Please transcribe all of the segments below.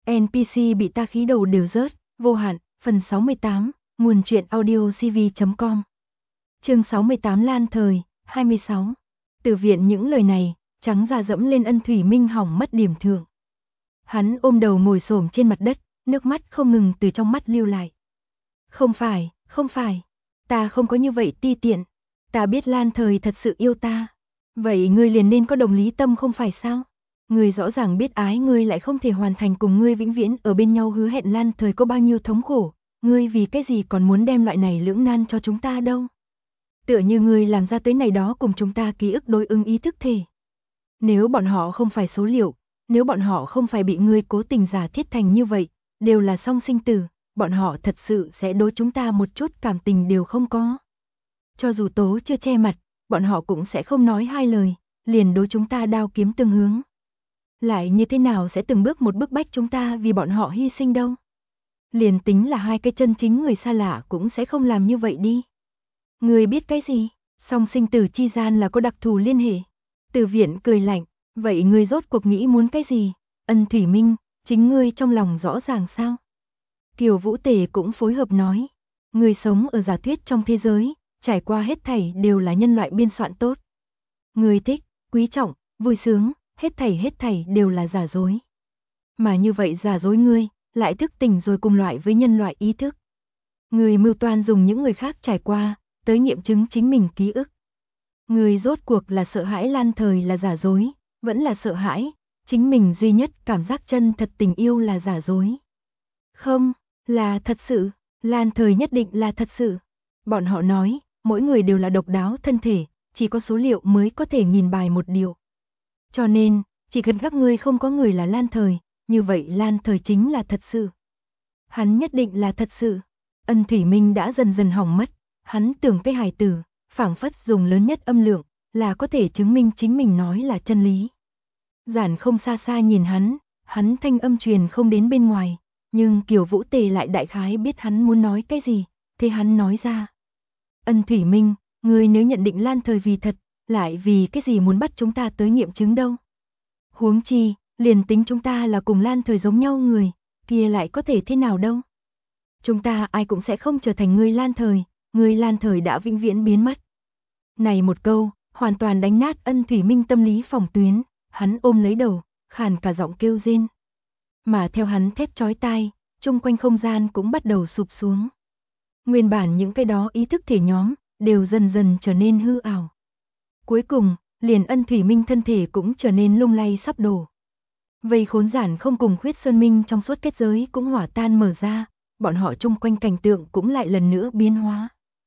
NPC bị ta khí đầu đều rớt, vô hạn, phần 68, nguồn truyện audio cv.com. Chương 68 Lan Thời, 26. Từ viện những lời này, trắng da dẫm lên Ân Thủy Minh hỏng mất điểm thượng. Hắn ôm đầu ngồi xổm trên mặt đất, nước mắt không ngừng từ trong mắt lưu lại. Không phải, ta không có như vậy ti tiện, ta biết Lan Thời thật sự yêu ta. Vậy ngươi liền nên có đồng lý tâm không phải sao? Ngươi rõ ràng biết ái ngươi lại không thể hoàn thành cùng ngươi vĩnh viễn ở bên nhau hứa hẹn Lan Thời có bao nhiêu thống khổ, ngươi vì cái gì còn muốn đem loại này lưỡng nan cho chúng ta đâu? Tựa như ngươi làm ra tới này đó cùng chúng ta ký ức đối ứng ý thức thể. Nếu bọn họ không phải số liệu, nếu bọn họ không phải bị ngươi cố tình giả thiết thành như vậy, đều là song sinh tử, bọn họ thật sự sẽ đối chúng ta một chút cảm tình đều không có. Cho dù tố chưa che mặt, bọn họ cũng sẽ không nói hai lời, liền đối chúng ta đao kiếm tương hướng. Lại như thế nào sẽ từng bước một bức bách chúng ta vì bọn họ hy sinh đâu? Liền tính là hai cái chân chính người xa lạ cũng sẽ không làm như vậy đi. Ngươi biết cái gì? Song sinh tử chi gian là có đặc thù liên hệ. Từ viện cười lạnh, vậy ngươi rốt cuộc nghĩ muốn cái gì? Ân Thủy Minh, chính ngươi trong lòng rõ ràng sao? Kiều Vũ Tề cũng phối hợp nói, ngươi sống ở giả thuyết trong thế giới, trải qua hết thảy đều là nhân loại biên soạn tốt. Ngươi thích, quý trọng, vui sướng, hết thảy đều là giả dối. Mà như vậy giả dối ngươi, lại thức tỉnh rồi cùng loại với nhân loại ý thức. Ngươi mưu toan dùng những người khác trải qua, tới nghiệm chứng chính mình ký ức. Ngươi rốt cuộc là sợ hãi Lan Thời là giả dối, vẫn là sợ hãi, chính mình duy nhất cảm giác chân thật tình yêu là giả dối. Không, là thật sự, Lan Thời nhất định là thật sự. Bọn họ nói, mỗi người đều là độc đáo thân thể, chỉ có số liệu mới có thể nghìn bài một điều. Cho nên, chỉ cần các ngươi không có người là Lan Thời, như vậy Lan Thời chính là thật sự. Hắn nhất định là thật sự. Ân Thủy Minh đã dần dần hỏng mất, hắn tưởng cái hài tử, phảng phất dùng lớn nhất âm lượng, là có thể chứng minh chính mình nói là chân lý. Giản không xa xa nhìn hắn thanh âm truyền không đến bên ngoài, nhưng Kiều Vũ Tề lại đại khái biết hắn muốn nói cái gì, thế hắn nói ra. Ân Thủy Minh, ngươi nếu nhận định Lan Thời vì thật, lại vì cái gì muốn bắt chúng ta tới nghiệm chứng đâu? Huống chi, liền tính chúng ta là cùng Lan Thời giống nhau người, kia lại có thể thế nào đâu? Chúng ta ai cũng sẽ không trở thành người Lan Thời đã vĩnh viễn biến mất. Này một câu, hoàn toàn đánh nát Ân Thủy Minh tâm lý phòng tuyến, hắn ôm lấy đầu, khàn cả giọng kêu rên. Mà theo hắn thét chói tai, chung quanh không gian cũng bắt đầu sụp xuống. Nguyên bản những cái đó ý thức thể nhóm, đều dần dần trở nên hư ảo. Cuối cùng, liền Ân Thủy Minh thân thể cũng trở nên lung lay sắp đổ. Vây khốn Giản không cùng Khuyết Sơn Minh trong suốt kết giới cũng hỏa tan mở ra, bọn họ chung quanh cảnh tượng cũng lại lần nữa biến hóa.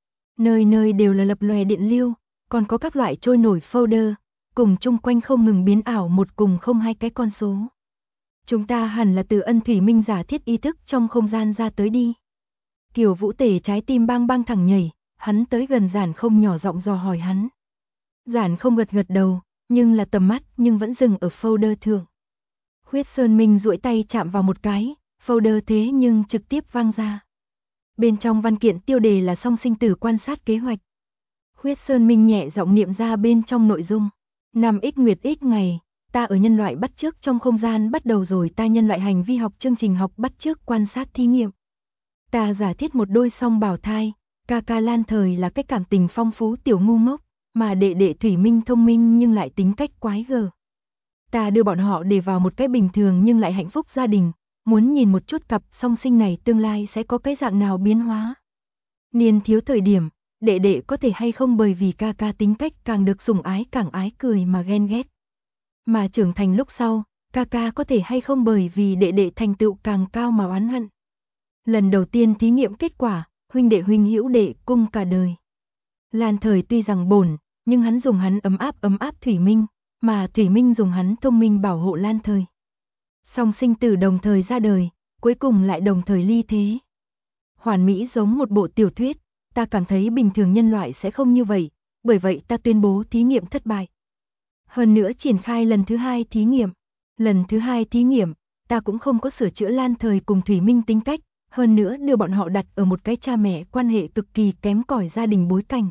Nơi nơi đều là lập lòe điện lưu, còn có các loại trôi nổi folder, cùng chung quanh không ngừng biến ảo một cùng không hai cái con số. Chúng ta hẳn là từ Ân Thủy Minh giả thiết ý thức trong không gian ra tới đi. Kiều Vũ Tề trái tim bang bang thẳng nhảy, hắn tới gần Giản không nhỏ giọng dò hỏi hắn. Giản không gật gật đầu, nhưng là tầm mắt nhưng vẫn dừng ở folder thượng. Khuyết Sơn Minh duỗi tay chạm vào một cái, folder thế nhưng trực tiếp vang ra. Bên trong văn kiện tiêu đề là song sinh tử quan sát kế hoạch. Khuyết Sơn Minh nhẹ giọng niệm ra bên trong nội dung. 5x nguyệt x ngày, ta ở nhân loại bắt chước trong không gian bắt đầu rồi ta nhân loại hành vi học chương trình học bắt chước quan sát thí nghiệm. Ta giả thiết một đôi song bào thai, ca ca Lan Thời là cái cảm tình phong phú tiểu ngu ngốc, mà đệ đệ Thủy Minh thông minh nhưng lại tính cách quái gở. Ta đưa bọn họ để vào một cái bình thường nhưng lại hạnh phúc gia đình, muốn nhìn một chút cặp song sinh này tương lai sẽ có cái dạng nào biến hóa. Niên thiếu thời điểm, đệ đệ có thể hay không bởi vì ca ca tính cách càng được sủng ái càng ái cười mà ghen ghét. Mà trưởng thành lúc sau, ca ca có thể hay không bởi vì đệ đệ thành tựu càng cao mà oán hận. Lần đầu tiên thí nghiệm kết quả, huynh đệ huynh hữu đệ cung cả đời. Lan Thời tuy rằng bổn, nhưng hắn dùng hắn ấm áp Thủy Minh, mà Thủy Minh dùng hắn thông minh bảo hộ Lan Thời. Song sinh tử đồng thời ra đời, cuối cùng lại đồng thời ly thế. Hoàn mỹ giống một bộ tiểu thuyết, ta cảm thấy bình thường nhân loại sẽ không như vậy, bởi vậy ta tuyên bố thí nghiệm thất bại. Hơn nữa triển khai lần thứ hai thí nghiệm. Lần thứ hai thí nghiệm, ta cũng không có sửa chữa Lan Thời cùng Thủy Minh tính cách, hơn nữa đưa bọn họ đặt ở một cái cha mẹ quan hệ cực kỳ kém cỏi gia đình bối cảnh.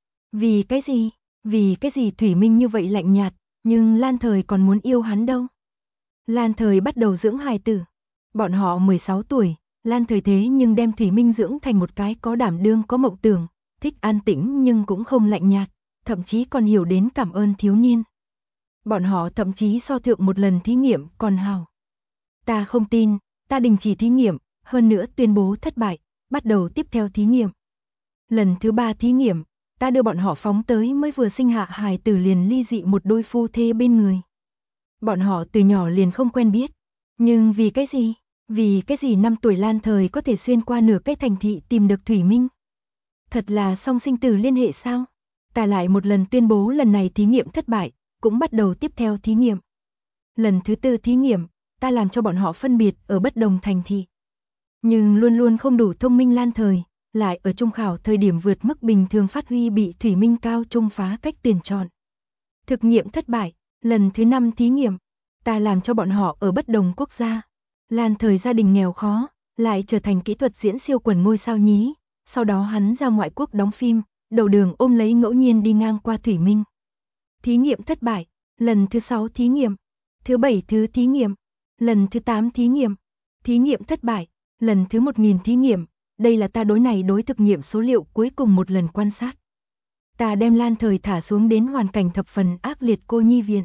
Vì cái gì? Vì cái gì Thủy Minh như vậy lạnh nhạt, nhưng Lan Thời còn muốn yêu hắn đâu? Lan Thời bắt đầu dưỡng hài tử. Bọn họ 16 tuổi, Lan Thời thế nhưng đem Thủy Minh dưỡng thành một cái có đảm đương có mộng tưởng, thích an tĩnh nhưng cũng không lạnh nhạt, thậm chí còn hiểu đến cảm ơn thiếu niên. Bọn họ thậm chí so thượng một lần thí nghiệm còn hào. Ta không tin, ta đình chỉ thí nghiệm, hơn nữa tuyên bố thất bại, bắt đầu tiếp theo thí nghiệm. Lần thứ 3 thí nghiệm, ta đưa bọn họ phóng tới mới vừa sinh hạ hài tử liền ly dị một đôi phu thê bên người. Bọn họ từ nhỏ liền không quen biết, nhưng vì cái gì? Vì cái gì 5 tuổi Lan Thời có thể xuyên qua nửa cái thành thị tìm được Thủy Minh? Thật là song sinh tử liên hệ sao? Ta lại một lần tuyên bố lần này thí nghiệm thất bại, cũng bắt đầu tiếp theo thí nghiệm. Lần thứ 4 thí nghiệm, ta làm cho bọn họ phân biệt ở bất đồng thành thị. Nhưng luôn luôn không đủ thông minh Lan Thời, lại ở trung khảo thời điểm vượt mức bình thường phát huy bị Thủy Minh cao trung phá cách tuyển chọn. Thực nghiệm thất bại, lần thứ 5 thí nghiệm, ta làm cho bọn họ ở bất đồng quốc gia. Lan Thời gia đình nghèo khó, lại trở thành kỹ thuật diễn siêu quần ngôi sao nhí, sau đó hắn ra ngoại quốc đóng phim, đầu đường ôm lấy ngẫu nhiên đi ngang qua Thủy Minh. Thí nghiệm thất bại, lần thứ 6 thí nghiệm, thứ 7 thứ thí nghiệm, lần thứ 8 thí nghiệm thất bại, lần thứ 1000 thí nghiệm, đây là ta đối thực nghiệm số liệu cuối cùng một lần quan sát. Ta đem Lan Thời thả xuống đến hoàn cảnh thập phần ác liệt cô nhi viện.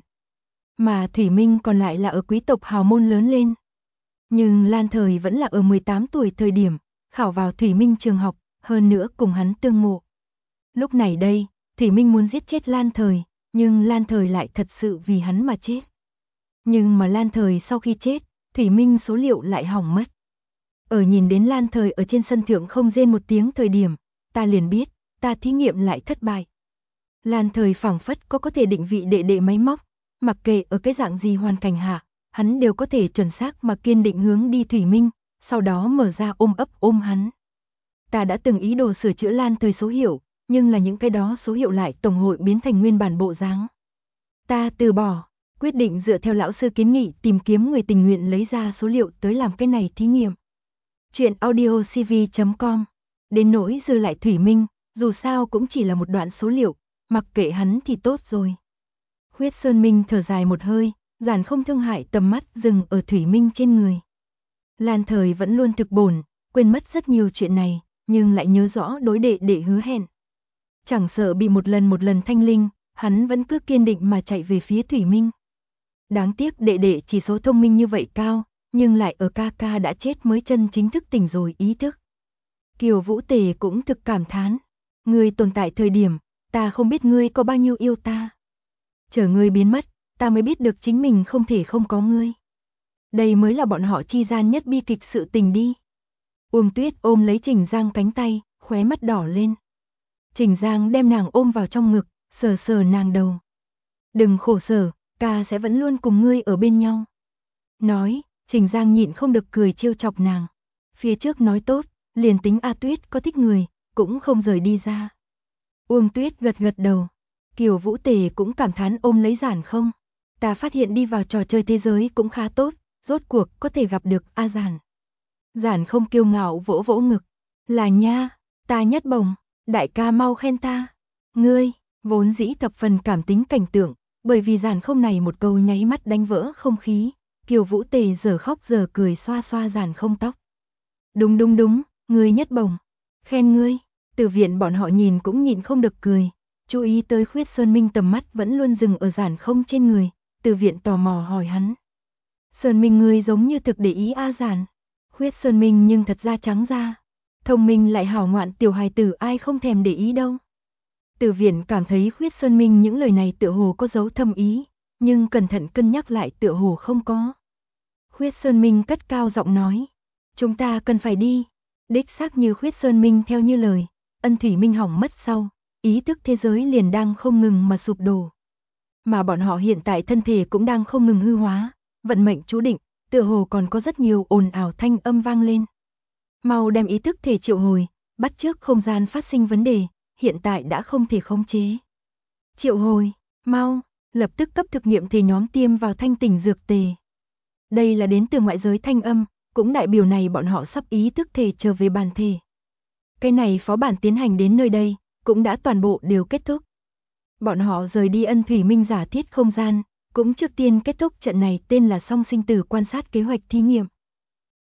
Mà Thủy Minh còn lại là ở quý tộc hào môn lớn lên. Nhưng Lan Thời vẫn là ở 18 tuổi thời điểm, khảo vào Thủy Minh trường học, hơn nữa cùng hắn tương ngộ. Lúc này đây, Thủy Minh muốn giết chết Lan Thời, nhưng Lan Thời lại thật sự vì hắn mà chết. Nhưng mà Lan Thời sau khi chết, Thủy Minh số liệu lại hỏng mất. Ở nhìn đến Lan Thời ở trên sân thượng không rên một tiếng thời điểm, ta liền biết, ta thí nghiệm lại thất bại. Lan Thời phảng phất có thể định vị đệ đệ máy móc, mặc kệ ở cái dạng gì hoàn cảnh hạ, hắn đều có thể chuẩn xác mà kiên định hướng đi Thủy Minh, sau đó mở ra ôm hắn. Ta đã từng ý đồ sửa chữa Lan Thời số hiệu, nhưng là những cái đó số hiệu lại tổng hội biến thành nguyên bản bộ dáng. Ta từ bỏ, quyết định dựa theo lão sư kiến nghị tìm kiếm người tình nguyện lấy ra số liệu tới làm cái này thí nghiệm. Chuyện audiocv.com. Đến nỗi dư lại Thủy Minh, dù sao cũng chỉ là một đoạn số liệu, mặc kệ hắn thì tốt rồi. Huyết Sơn Minh thở dài một hơi, giản không thương hại tầm mắt dừng ở Thủy Minh trên người. Lan Thời vẫn luôn thực bổn, quên mất rất nhiều chuyện này, nhưng lại nhớ rõ đối đệ đệ hứa hẹn. Chẳng sợ bị một lần thanh linh, hắn vẫn cứ kiên định mà chạy về phía Thủy Minh. Đáng tiếc đệ đệ chỉ số thông minh như vậy cao, nhưng lại ở ca ca đã chết mới chân chính thức tỉnh rồi ý thức. Kiều Vũ Tề cũng thực cảm thán, ngươi tồn tại thời điểm, ta không biết ngươi có bao nhiêu yêu ta. Chờ ngươi biến mất, ta mới biết được chính mình không thể không có ngươi. Đây mới là bọn họ chi gian nhất bi kịch sự tình đi. Uông Tuyết ôm lấy Trình Giang cánh tay, khóe mắt đỏ lên. Trình Giang đem nàng ôm vào trong ngực, sờ sờ nàng đầu. Đừng khổ sở, ca sẽ vẫn luôn cùng ngươi ở bên nhau. Nói, Trình Giang nhịn không được cười trêu chọc nàng. Phía trước nói tốt, liền tính A Tuyết có thích người, cũng không rời đi ra. Uông Tuyết gật gật đầu. Kiều Vũ Tề cũng cảm thán ôm lấy Giản không. Ta phát hiện đi vào trò chơi thế giới cũng khá tốt, rốt cuộc có thể gặp được A Giản. Giản không kiêu ngạo vỗ vỗ ngực. Là nha, ta nhất bổng, đại ca mau khen ta. Ngươi, vốn dĩ thập phần cảm tính cảnh tượng, bởi vì Giản không này một câu nháy mắt đánh vỡ không khí. Kiều Vũ Tề giờ khóc giờ cười xoa xoa Giản không tóc. Đúng, ngươi nhất bổng. Khen ngươi, từ viện bọn họ nhìn cũng nhịn không được cười. Chú ý tới Khuyết Sơn Minh tầm mắt vẫn luôn dừng ở Giản không trên người, từ viện tò mò hỏi hắn. Sơn Minh ngươi giống như thực để ý A Giản. Khuyết Sơn Minh nhưng thật ra trắng ra. Thông minh lại hảo ngoạn tiểu hài tử ai không thèm để ý đâu. Từ viện cảm thấy Khuyết Sơn Minh những lời này tựa hồ có dấu thâm ý, nhưng cẩn thận cân nhắc lại tựa hồ không có. Khuyết Sơn Minh cất cao giọng nói. Chúng ta cần phải đi. Đích xác như Khuyết Sơn Minh theo như lời, Ân Thủy Minh hỏng mất sau, ý thức thế giới liền đang không ngừng mà sụp đổ. Mà bọn họ hiện tại thân thể cũng đang không ngừng hư hóa, vận mệnh chú định, tựa hồ còn có rất nhiều ồn ào thanh âm vang lên. Mau đem ý thức thể triệu hồi, bắt chước không gian phát sinh vấn đề, hiện tại đã không thể khống chế. Triệu hồi, mau, lập tức cấp thực nghiệm thể nhóm tiêm vào thanh tỉnh dược tề. Đây là đến từ ngoại giới thanh âm, cũng đại biểu này bọn họ sắp ý thức thể trở về bản thể. Cái này phó bản tiến hành đến nơi đây, cũng đã toàn bộ đều kết thúc. Bọn họ rời đi Ân Thủy Minh giả thiết không gian, cũng trước tiên kết thúc trận này tên là song sinh tử quan sát kế hoạch thí nghiệm.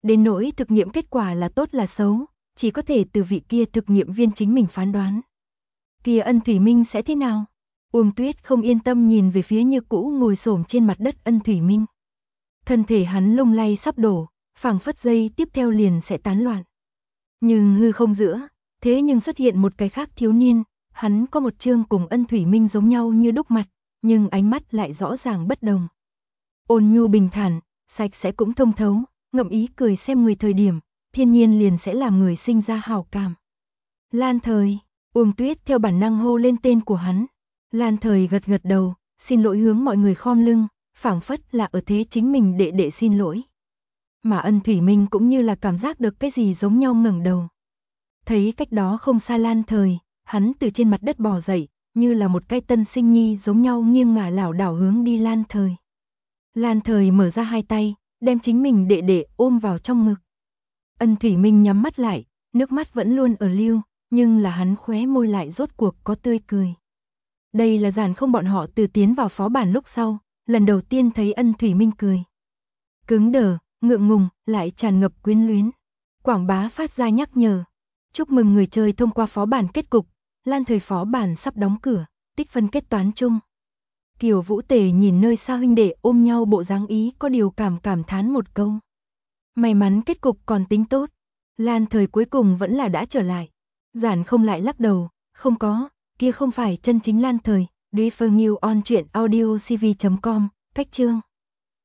Đến nỗi thực nghiệm kết quả là tốt là xấu, chỉ có thể từ vị kia thực nghiệm viên chính mình phán đoán. Kia Ân Thủy Minh sẽ thế nào? Uông Tuyết không yên tâm nhìn về phía như cũ ngồi xổm trên mặt đất Ân Thủy Minh. Thân thể hắn lung lay sắp đổ, phảng phất giây tiếp theo liền sẽ tán loạn. Nhưng hư không giữa, thế nhưng xuất hiện một cái khác thiếu niên, hắn có một trương cùng Ân Thủy Minh giống nhau như đúc mặt, nhưng ánh mắt lại rõ ràng bất đồng. Ôn nhu bình thản, sạch sẽ cũng thông thấu, ngậm ý cười xem người thời điểm, thiên nhiên liền sẽ làm người sinh ra hảo cảm. Lan Thời, Uông Tuyết theo bản năng hô lên tên của hắn. Lan Thời gật gật đầu, xin lỗi hướng mọi người khom lưng, phảng phất là ở thế chính mình đệ đệ xin lỗi. Mà Ân Thủy Minh cũng như là cảm giác được cái gì giống nhau ngẩng đầu. Thấy cách đó không xa Lan Thời, hắn từ trên mặt đất bò dậy, như là một cái tân sinh nhi giống nhau nghiêng ngả lảo đảo hướng đi Lan Thời. Lan Thời mở ra hai tay, đem chính mình đệ đệ ôm vào trong ngực. Ân Thủy Minh nhắm mắt lại, nước mắt vẫn luôn ở lưu, nhưng là hắn khóe môi lại rốt cuộc có tươi cười. Đây là Giản Không bọn họ từ tiến vào phó bản lúc sau, lần đầu tiên thấy Ân Thủy Minh cười. Cứng đờ, ngượng ngùng, lại tràn ngập quyến luyến. Quảng bá phát ra nhắc nhở. Chúc mừng người chơi thông qua phó bản kết cục, Lan Thời phó bản sắp đóng cửa, tích phân kết toán chung. Kiều Vũ Tề nhìn nơi xa huynh đệ ôm nhau bộ dáng ý có điều cảm thán một câu. May mắn kết cục còn tính tốt, Lan Thời cuối cùng vẫn là đã trở lại. Giản Không lại lắc đầu, không có, kia không phải chân chính Lan Thời. Refer New on truyện audio cv.com, cách chương.